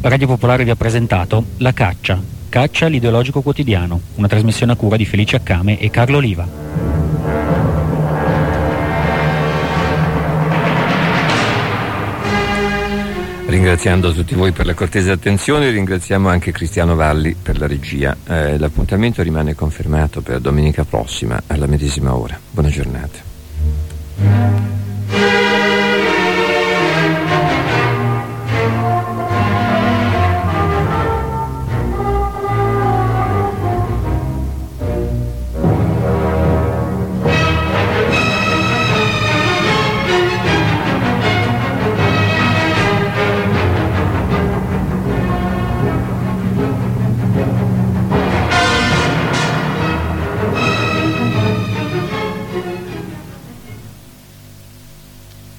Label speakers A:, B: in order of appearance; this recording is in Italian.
A: Radio Popolare vi ha presentato La Caccia, Caccia l'ideologico quotidiano, una trasmissione a cura di Felice Accame e Carlo Oliva.
B: Ringraziando tutti voi per la cortese attenzione, ringraziamo anche Cristiano Valli per la regia. L'appuntamento rimane confermato per domenica prossima alla medesima ora. Buona giornata.